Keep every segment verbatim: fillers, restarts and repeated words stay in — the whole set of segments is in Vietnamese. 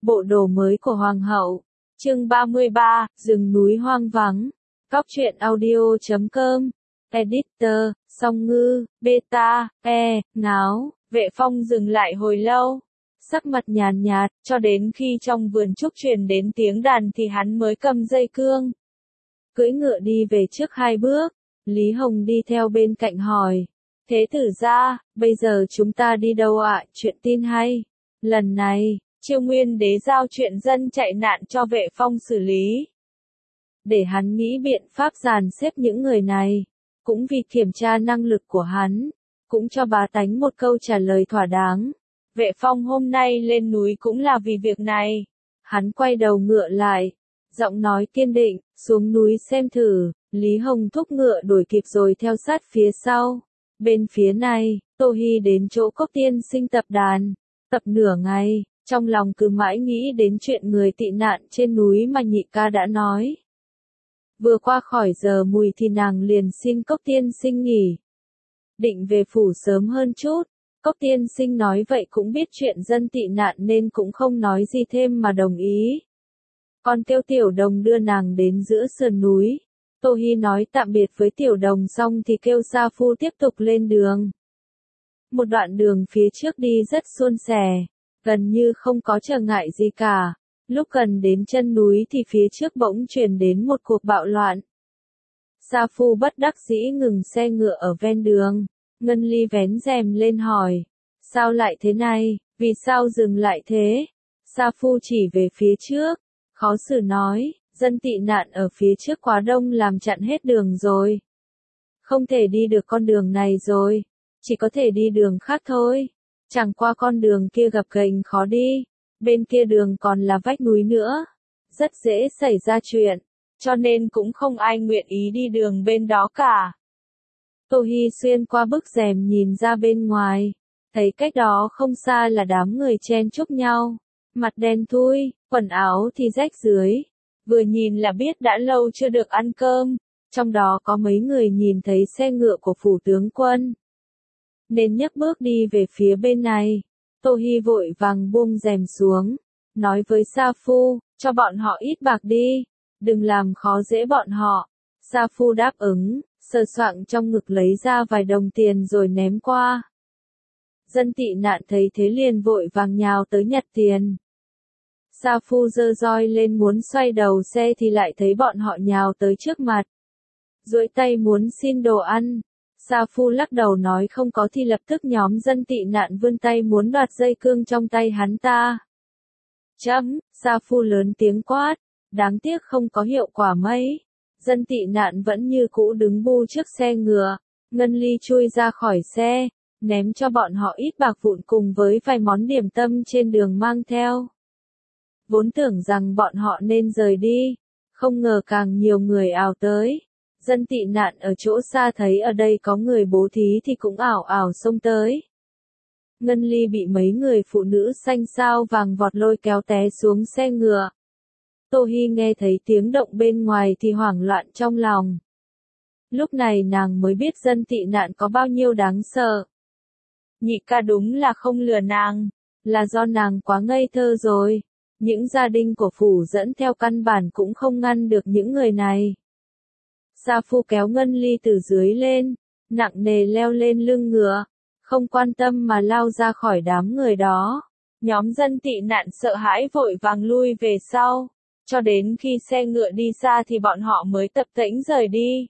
Bộ đồ mới của Hoàng hậu. Chương ba mươi ba, rừng núi hoang vắng. Cóc truyện audio chấm com. Editor, Song Ngư, Beta, E, Ngáo. Vệ Phong dừng lại hồi lâu. Sắc mặt nhàn nhạt, cho đến khi trong vườn trúc truyền đến tiếng đàn thì hắn mới cầm dây cương. Cưỡi ngựa đi về trước hai bước. Lý Hồng đi theo bên cạnh hỏi. Thế tử gia, bây giờ chúng ta đi đâu ạ? Chuyện tin hay. Lần này, Chiêu Nguyên Đế giao chuyện dân chạy nạn cho Vệ Phong xử lý. Để hắn nghĩ biện pháp dàn xếp những người này. Cũng vì kiểm tra năng lực của hắn. Cũng cho bá tánh một câu trả lời thỏa đáng. Vệ Phong hôm nay lên núi cũng là vì việc này. Hắn quay đầu ngựa lại. Giọng nói kiên định, xuống núi xem thử. Lý Hồng thúc ngựa đuổi kịp rồi theo sát phía sau. Bên phía này, Tô Hi đến chỗ Cốc Tiên Sinh tập đàn. Tập nửa ngày, trong lòng cứ mãi nghĩ đến chuyện người tị nạn trên núi mà nhị ca đã nói. Vừa qua khỏi giờ mùi thì nàng liền xin Cốc Tiên Sinh nghỉ. Định về phủ sớm hơn chút. Cốc Tiên Sinh nói vậy cũng biết chuyện dân tị nạn nên cũng không nói gì thêm mà đồng ý. Còn Tiêu Tiểu Đồng đưa nàng đến giữa sườn núi. Tô Hi nói tạm biệt với Tiểu Đồng xong thì kêu Sa Phu tiếp tục lên đường. Một đoạn đường phía trước đi rất suôn sẻ, gần như không có trở ngại gì cả. Lúc gần đến chân núi thì phía trước bỗng truyền đến một cuộc bạo loạn. Sa Phu bất đắc dĩ ngừng xe ngựa ở ven đường. Ngân Ly vén rèm lên hỏi. Sao lại thế này, vì sao dừng lại thế? Sa Phu chỉ về phía trước, khó xử nói. Dân tị nạn ở phía trước quá đông làm chặn hết đường rồi. Không thể đi được con đường này rồi. Chỉ có thể đi đường khác thôi. Chẳng qua con đường kia gập ghềnh khó đi. Bên kia đường còn là vách núi nữa. Rất dễ xảy ra chuyện. Cho nên cũng không ai nguyện ý đi đường bên đó cả. Tô Hi xuyên qua bức rèm nhìn ra bên ngoài. Thấy cách đó không xa là đám người chen chúc nhau. Mặt đen thui, quần áo thì rách rưới. Vừa nhìn là biết đã lâu chưa được ăn cơm, trong đó có mấy người nhìn thấy xe ngựa của phủ tướng quân. Nên nhấc bước đi về phía bên này. Tô Hi vội vàng buông rèm xuống, nói với Sa Phu, cho bọn họ ít bạc đi, đừng làm khó dễ bọn họ. Sa Phu đáp ứng, sờ soạng trong ngực lấy ra vài đồng tiền rồi ném qua. Dân tị nạn thấy thế liền vội vàng nhào tới nhặt tiền. Sa Phu giơ roi lên muốn xoay đầu xe thì lại thấy bọn họ nhào tới trước mặt. Duỗi tay muốn xin đồ ăn. Sa Phu lắc đầu nói không có thì lập tức nhóm dân tị nạn vươn tay muốn đoạt dây cương trong tay hắn ta. Chấm, Sa Phu lớn tiếng quát. Đáng tiếc không có hiệu quả mấy. Dân tị nạn vẫn như cũ đứng bu trước xe ngựa. Ngân Ly chui ra khỏi xe, ném cho bọn họ ít bạc vụn cùng với vài món điểm tâm trên đường mang theo. Vốn tưởng rằng bọn họ nên rời đi, không ngờ càng nhiều người ào tới. Dân tị nạn ở chỗ xa thấy ở đây có người bố thí thì cũng ảo ảo xông tới. Ngân Ly bị mấy người phụ nữ xanh xao vàng vọt lôi kéo té xuống xe ngựa. Tô Hi nghe thấy tiếng động bên ngoài thì hoảng loạn trong lòng. Lúc này nàng mới biết dân tị nạn có bao nhiêu đáng sợ. Nhị ca đúng là không lừa nàng, là do nàng quá ngây thơ rồi. Những gia đình của phủ dẫn theo căn bản cũng không ngăn được những người này. Sa Phu kéo Ngân Ly từ dưới lên, nặng nề leo lên lưng ngựa, không quan tâm mà lao ra khỏi đám người đó. Nhóm dân tị nạn sợ hãi vội vàng lui về sau, cho đến khi xe ngựa đi xa thì bọn họ mới tập tễnh rời đi.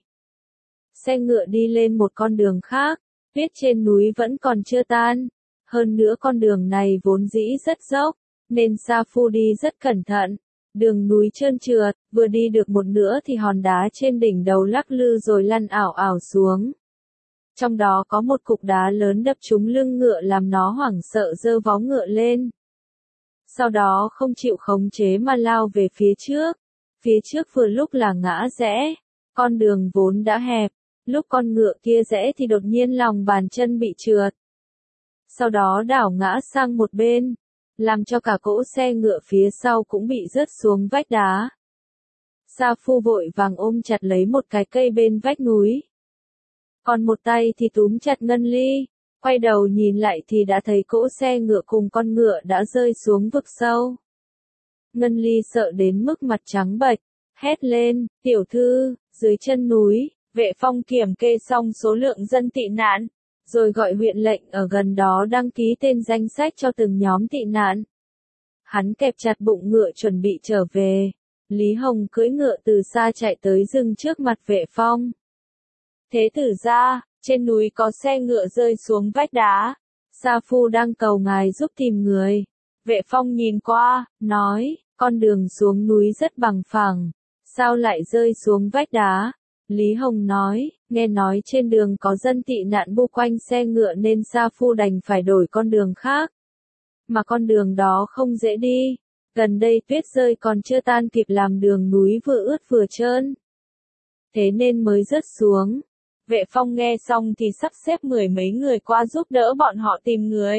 Xe ngựa đi lên một con đường khác, tuyết trên núi vẫn còn chưa tan, hơn nữa con đường này vốn dĩ rất dốc. Nên Sa Phu đi rất cẩn thận, đường núi trơn trượt, vừa đi được một nửa thì hòn đá trên đỉnh đầu lắc lư rồi lăn ảo ảo xuống. Trong đó có một cục đá lớn đập trúng lưng ngựa làm nó hoảng sợ giơ vó ngựa lên. Sau đó không chịu khống chế mà lao về phía trước. Phía trước vừa lúc là ngã rẽ, con đường vốn đã hẹp, lúc con ngựa kia rẽ thì đột nhiên lòng bàn chân bị trượt. Sau đó đảo ngã sang một bên, làm cho cả cỗ xe ngựa phía sau cũng bị rớt xuống vách đá. Sa Phu vội vàng ôm chặt lấy một cái cây bên vách núi. Còn một tay thì túm chặt Ngân Ly, quay đầu nhìn lại thì đã thấy cỗ xe ngựa cùng con ngựa đã rơi xuống vực sâu. Ngân Ly sợ đến mức mặt trắng bệch, hét lên, tiểu thư, dưới chân núi, Vệ Phong kiểm kê xong số lượng dân tị nạn, rồi gọi huyện lệnh ở gần đó đăng ký tên danh sách cho từng nhóm tị nạn. Hắn kẹp chặt bụng ngựa chuẩn bị trở về. Lý Hồng cưỡi ngựa từ xa chạy tới dừng trước mặt Vệ Phong. Thế tử gia, trên núi có xe ngựa rơi xuống vách đá. Sa Phu đang cầu ngài giúp tìm người. Vệ Phong nhìn qua, nói, con đường xuống núi rất bằng phẳng, sao lại rơi xuống vách đá? Lý Hồng nói, nghe nói trên đường có dân tị nạn bu quanh xe ngựa nên Sa Phu đành phải đổi con đường khác. Mà con đường đó không dễ đi, gần đây tuyết rơi còn chưa tan kịp làm đường núi vừa ướt vừa trơn. Thế nên mới rớt xuống. Vệ Phong nghe xong thì sắp xếp mười mấy người qua giúp đỡ bọn họ tìm người.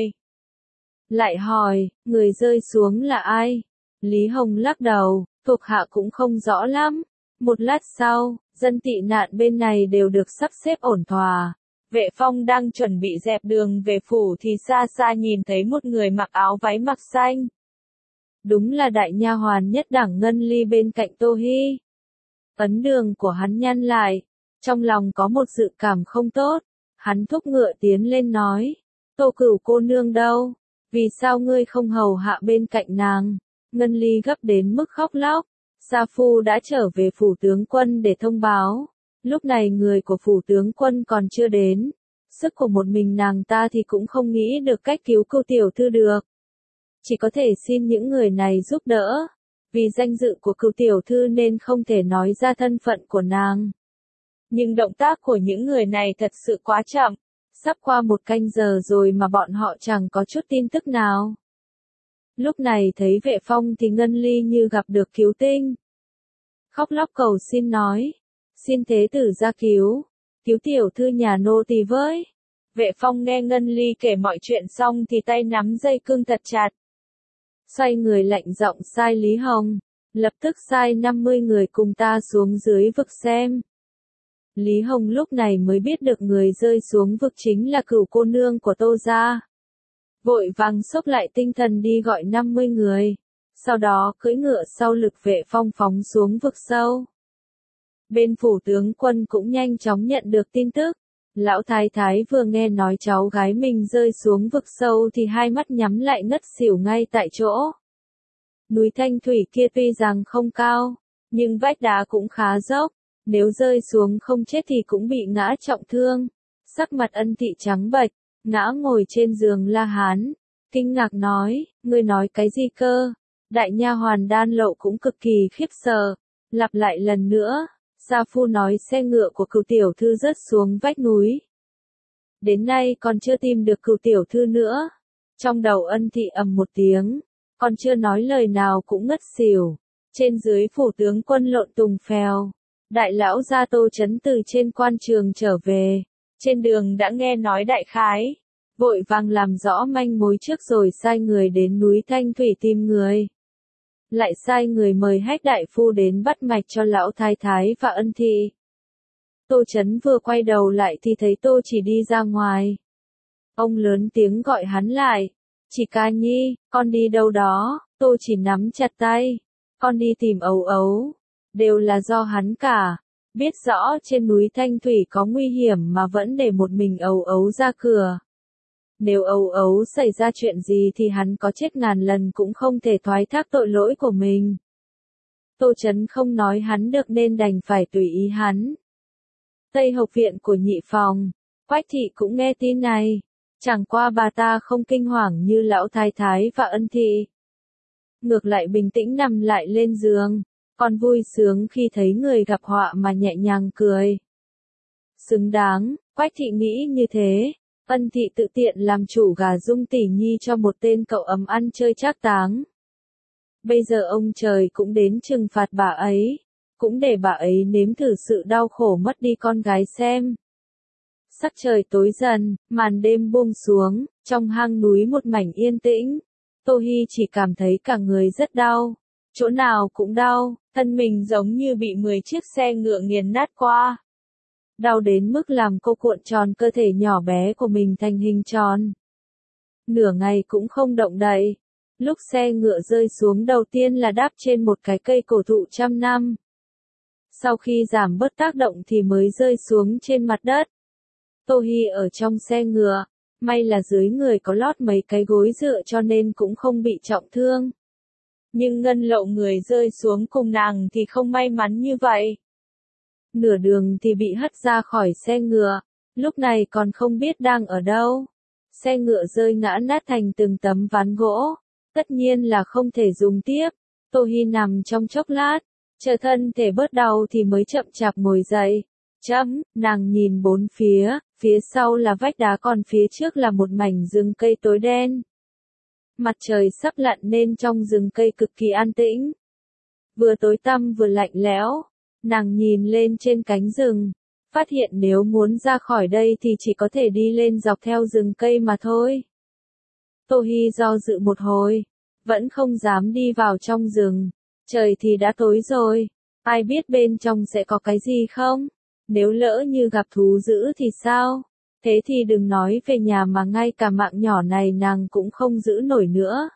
Lại hỏi, người rơi xuống là ai? Lý Hồng lắc đầu, thuộc hạ cũng không rõ lắm. Một lát sau, dân tị nạn bên này đều được sắp xếp ổn thỏa. Vệ Phong đang chuẩn bị dẹp đường về phủ thì xa xa nhìn thấy một người mặc áo váy mặc xanh. Đúng là đại nha hoàn nhất đẳng Ngân Ly bên cạnh Tô Hi. Ấn đường của hắn nhăn lại, trong lòng có một dự cảm không tốt. Hắn thúc ngựa tiến lên nói, Tô Cửu cô nương đâu? Vì sao ngươi không hầu hạ bên cạnh nàng? Ngân Ly gấp đến mức khóc lóc. Sa Phu đã trở về phủ tướng quân để thông báo. Lúc này người của phủ tướng quân còn chưa đến. Sức của một mình nàng ta thì cũng không nghĩ được cách cứu cô tiểu thư được. Chỉ có thể xin những người này giúp đỡ. Vì danh dự của cựu tiểu thư nên không thể nói ra thân phận của nàng. Nhưng động tác của những người này thật sự quá chậm. Sắp qua một canh giờ rồi mà bọn họ chẳng có chút tin tức nào. Lúc này thấy Vệ Phong thì Ngân Ly như gặp được cứu tinh. Khóc lóc cầu xin nói, xin thế tử ra cứu, cứu tiểu thư nhà nô tỳ với. Vệ Phong nghe Ngân Ly kể mọi chuyện xong thì tay nắm dây cương thật chặt. Xoay người lạnh giọng sai Lý Hồng, lập tức sai năm mươi người cùng ta xuống dưới vực xem. Lý Hồng lúc này mới biết được người rơi xuống vực chính là cửu cô nương của Tô gia. Vội vàng xốc lại tinh thần đi gọi năm mươi người, sau đó cưỡi ngựa sau Lực Vệ Phong phóng xuống vực sâu. Bên phủ tướng quân cũng nhanh chóng nhận được tin tức. Lão thái thái vừa nghe nói cháu gái mình rơi xuống vực sâu thì hai mắt nhắm lại ngất xỉu ngay tại chỗ. Núi Thanh Thủy kia tuy rằng không cao, nhưng vách đá cũng khá dốc, nếu rơi xuống không chết thì cũng bị ngã trọng thương. Sắc mặt Ân Thị trắng bệch, ngã ngồi trên giường La Hán, kinh ngạc nói, ngươi nói cái gì cơ? Đại nha hoàn Đan Lậu cũng cực kỳ khiếp sợ, lặp lại lần nữa. Sa Phu nói xe ngựa của cửu tiểu thư rớt xuống vách núi. Đến nay còn chưa tìm được cửu tiểu thư nữa. Trong đầu Ân Thị ầm một tiếng, còn chưa nói lời nào cũng ngất xỉu. Trên dưới phủ tướng quân lộn tùng phèo. Đại lão gia Tô Chấn từ trên quan trường trở về. Trên đường đã nghe nói đại khái. Vội vàng làm rõ manh mối trước rồi sai người đến núi Thanh Thủy tìm người. Lại sai người mời Hách đại phu đến bắt mạch cho lão thái thái và Ân Thị. Tô Chấn vừa quay đầu lại thì thấy Tô Chỉ đi ra ngoài. Ông lớn tiếng gọi hắn lại. Chỉ ca nhi, con đi đâu đó? Tô Chỉ nắm chặt tay. Con đi tìm Ấu Ấu. Đều là do hắn cả. Biết rõ trên núi Thanh Thủy có nguy hiểm mà vẫn để một mình Ấu Ấu ra cửa. Nếu Ấu Ấu xảy ra chuyện gì thì hắn có chết ngàn lần cũng không thể thoái thác tội lỗi của mình. Tô Chấn không nói hắn được nên đành phải tùy ý hắn. Tây Học viện của nhị phòng, Quách Thị cũng nghe tin này. Chẳng qua bà ta không kinh hoàng như lão thái thái và Ân Thị. Ngược lại bình tĩnh nằm lại lên giường, còn vui sướng khi thấy người gặp họa mà nhẹ nhàng cười. Xứng đáng, Quách Thị nghĩ như thế. Ân Thị tự tiện làm chủ gà Dung tỷ nhi cho một tên cậu ấm ăn chơi trác táng. Bây giờ ông trời cũng đến trừng phạt bà ấy, cũng để bà ấy nếm thử sự đau khổ mất đi con gái xem. Sắc trời tối dần, màn đêm buông xuống, trong hang núi một mảnh yên tĩnh. Tô Hi chỉ cảm thấy cả người rất đau, chỗ nào cũng đau, thân mình giống như bị mười chiếc xe ngựa nghiền nát qua. Đau đến mức làm cô cuộn tròn cơ thể nhỏ bé của mình thành hình tròn. Nửa ngày cũng không động đậy. Lúc xe ngựa rơi xuống đầu tiên là đáp trên một cái cây cổ thụ trăm năm. Sau khi giảm bớt tác động thì mới rơi xuống trên mặt đất. Tô Hi ở trong xe ngựa, may là dưới người có lót mấy cái gối dựa cho nên cũng không bị trọng thương. Nhưng Ngân Lộ người rơi xuống cùng nàng thì không may mắn như vậy. Nửa đường thì bị hất ra khỏi xe ngựa, lúc này còn không biết đang ở đâu. Xe ngựa rơi ngã nát thành từng tấm ván gỗ, tất nhiên là không thể dùng tiếp. Tô Hi nằm trong chốc lát, chờ thân thể bớt đau thì mới chậm chạp ngồi dậy. Chấm, nàng nhìn bốn phía, phía sau là vách đá còn phía trước là một mảnh rừng cây tối đen. Mặt trời sắp lặn nên trong rừng cây cực kỳ an tĩnh. Vừa tối tăm vừa lạnh lẽo, nàng nhìn lên trên cánh rừng, phát hiện nếu muốn ra khỏi đây thì chỉ có thể đi lên dọc theo rừng cây mà thôi. Tô Hi do dự một hồi, vẫn không dám đi vào trong rừng, trời thì đã tối rồi, ai biết bên trong sẽ có cái gì không? Nếu lỡ như gặp thú dữ thì sao? Thế thì đừng nói về nhà mà ngay cả mạng nhỏ này nàng cũng không giữ nổi nữa.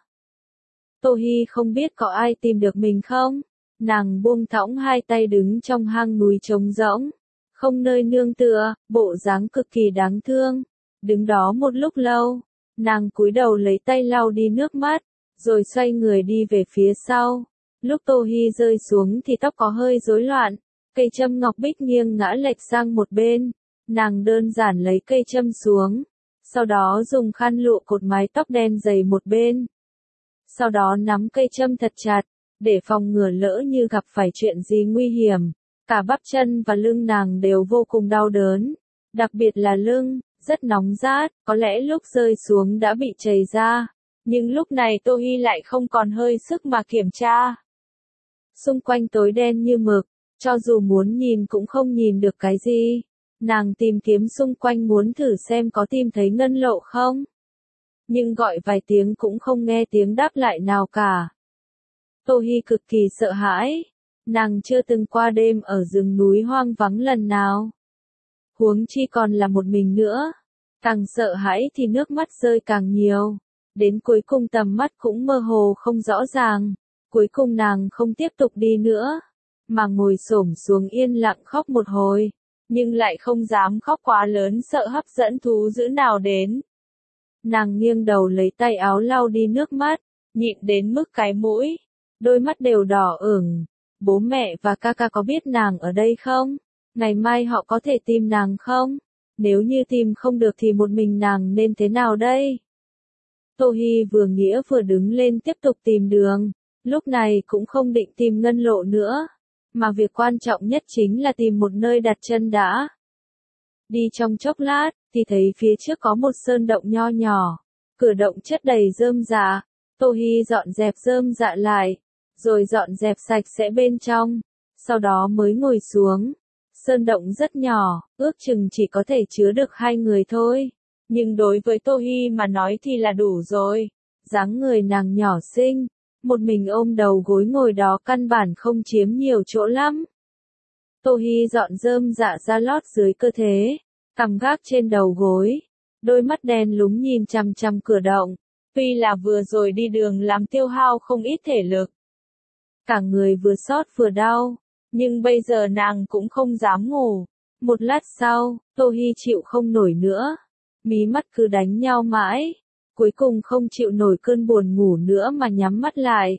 Tô Hi không biết có ai tìm được mình không? Nàng buông thõng hai tay đứng trong hang núi trống rỗng, không nơi nương tựa, bộ dáng cực kỳ đáng thương. Đứng đó một lúc lâu, nàng cúi đầu lấy tay lau đi nước mắt, rồi xoay người đi về phía sau. Lúc Tô Hi rơi xuống thì tóc có hơi rối loạn, cây châm ngọc bích nghiêng ngã lệch sang một bên. Nàng đơn giản lấy cây châm xuống, sau đó dùng khăn lụa cột mái tóc đen dày một bên. Sau đó nắm cây châm thật chặt, để phòng ngừa lỡ như gặp phải chuyện gì nguy hiểm. Cả bắp chân và lưng nàng đều vô cùng đau đớn, đặc biệt là lưng, rất nóng rát, có lẽ lúc rơi xuống đã bị chảy ra. Nhưng lúc này Tô Hi lại không còn hơi sức mà kiểm tra. Xung quanh tối đen như mực, cho dù muốn nhìn cũng không nhìn được cái gì. Nàng tìm kiếm xung quanh muốn thử xem có tìm thấy Ngân Lộ không. Nhưng gọi vài tiếng cũng không nghe tiếng đáp lại nào cả. Tô Hi cực kỳ sợ hãi. Nàng chưa từng qua đêm ở rừng núi hoang vắng lần nào. Huống chi còn là một mình nữa. Càng sợ hãi thì nước mắt rơi càng nhiều. Đến cuối cùng tầm mắt cũng mơ hồ không rõ ràng. Cuối cùng nàng không tiếp tục đi nữa, mà ngồi xổm xuống yên lặng khóc một hồi. Nhưng lại không dám khóc quá lớn sợ hấp dẫn thú dữ nào đến. Nàng nghiêng đầu lấy tay áo lau đi nước mắt, nhịn đến mức cái mũi, đôi mắt đều đỏ ửng. Bố mẹ và ca ca có biết nàng ở đây không? Ngày mai họ có thể tìm nàng không? Nếu như tìm không được thì một mình nàng nên thế nào đây? Tô Hi vừa nghĩa vừa đứng lên tiếp tục tìm đường, lúc này cũng không định tìm Ngân Lộ nữa. Mà việc quan trọng nhất chính là tìm một nơi đặt chân đã. Đi trong chốc lát, thì thấy phía trước có một sơn động nho nhỏ. Cửa động chất đầy rơm rạ. Tô Hi dọn dẹp rơm rạ lại, rồi dọn dẹp sạch sẽ bên trong. Sau đó mới ngồi xuống. Sơn động rất nhỏ, ước chừng chỉ có thể chứa được hai người thôi. Nhưng đối với Tô Hi mà nói thì là đủ rồi. Dáng người nàng nhỏ xinh. Một mình ôm đầu gối ngồi đó căn bản không chiếm nhiều chỗ lắm. Tô Hi dọn rơm dạ ra lót dưới cơ thể, cằm gác trên đầu gối, đôi mắt đen lúng nhìn chằm chằm cửa động. Tuy là vừa rồi đi đường làm tiêu hao không ít thể lực, cả người vừa sốt vừa đau, nhưng bây giờ nàng cũng không dám ngủ. Một lát sau, Tô Hi chịu không nổi nữa, mí mắt cứ đánh nhau mãi. Cuối cùng không chịu nổi cơn buồn ngủ nữa mà nhắm mắt lại.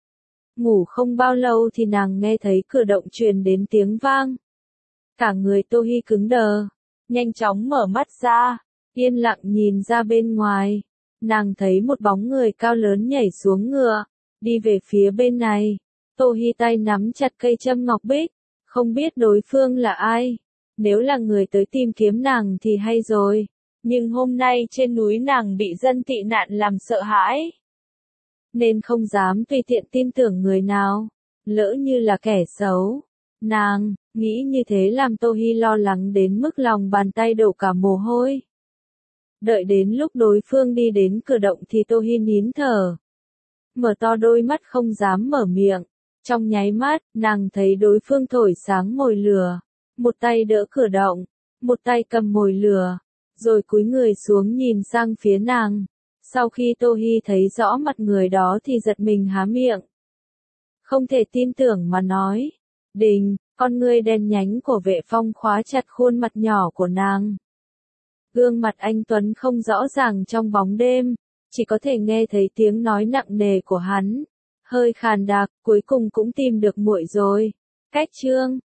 Ngủ không bao lâu thì nàng nghe thấy cửa động truyền đến tiếng vang. Cả người Tô Hi cứng đờ, nhanh chóng mở mắt ra, yên lặng nhìn ra bên ngoài. Nàng thấy một bóng người cao lớn nhảy xuống ngựa, đi về phía bên này. Tô Hi tay nắm chặt cây châm ngọc bích, không biết đối phương là ai. Nếu là người tới tìm kiếm nàng thì hay rồi. Nhưng hôm nay trên núi nàng bị dân tị nạn làm sợ hãi, nên không dám tùy tiện tin tưởng người nào, lỡ như là kẻ xấu. Nàng, nghĩ như thế làm Tô Hi lo lắng đến mức lòng bàn tay đổ cả mồ hôi. Đợi đến lúc đối phương đi đến cửa động thì Tô Hi nín thở, mở to đôi mắt không dám mở miệng. Trong nháy mắt, nàng thấy đối phương thổi sáng mồi lửa, một tay đỡ cửa động, một tay cầm mồi lửa. Rồi cúi người xuống nhìn sang phía nàng. Sau khi Tô Hi thấy rõ mặt người đó thì giật mình há miệng. Không thể tin tưởng mà nói. Đình, con ngươi đen nhánh của Vệ Phong khóa chặt khuôn mặt nhỏ của nàng. Gương mặt anh Tuấn không rõ ràng trong bóng đêm, chỉ có thể nghe thấy tiếng nói nặng nề của hắn. Hơi khàn đặc, cuối cùng cũng tìm được muội rồi. Cách chương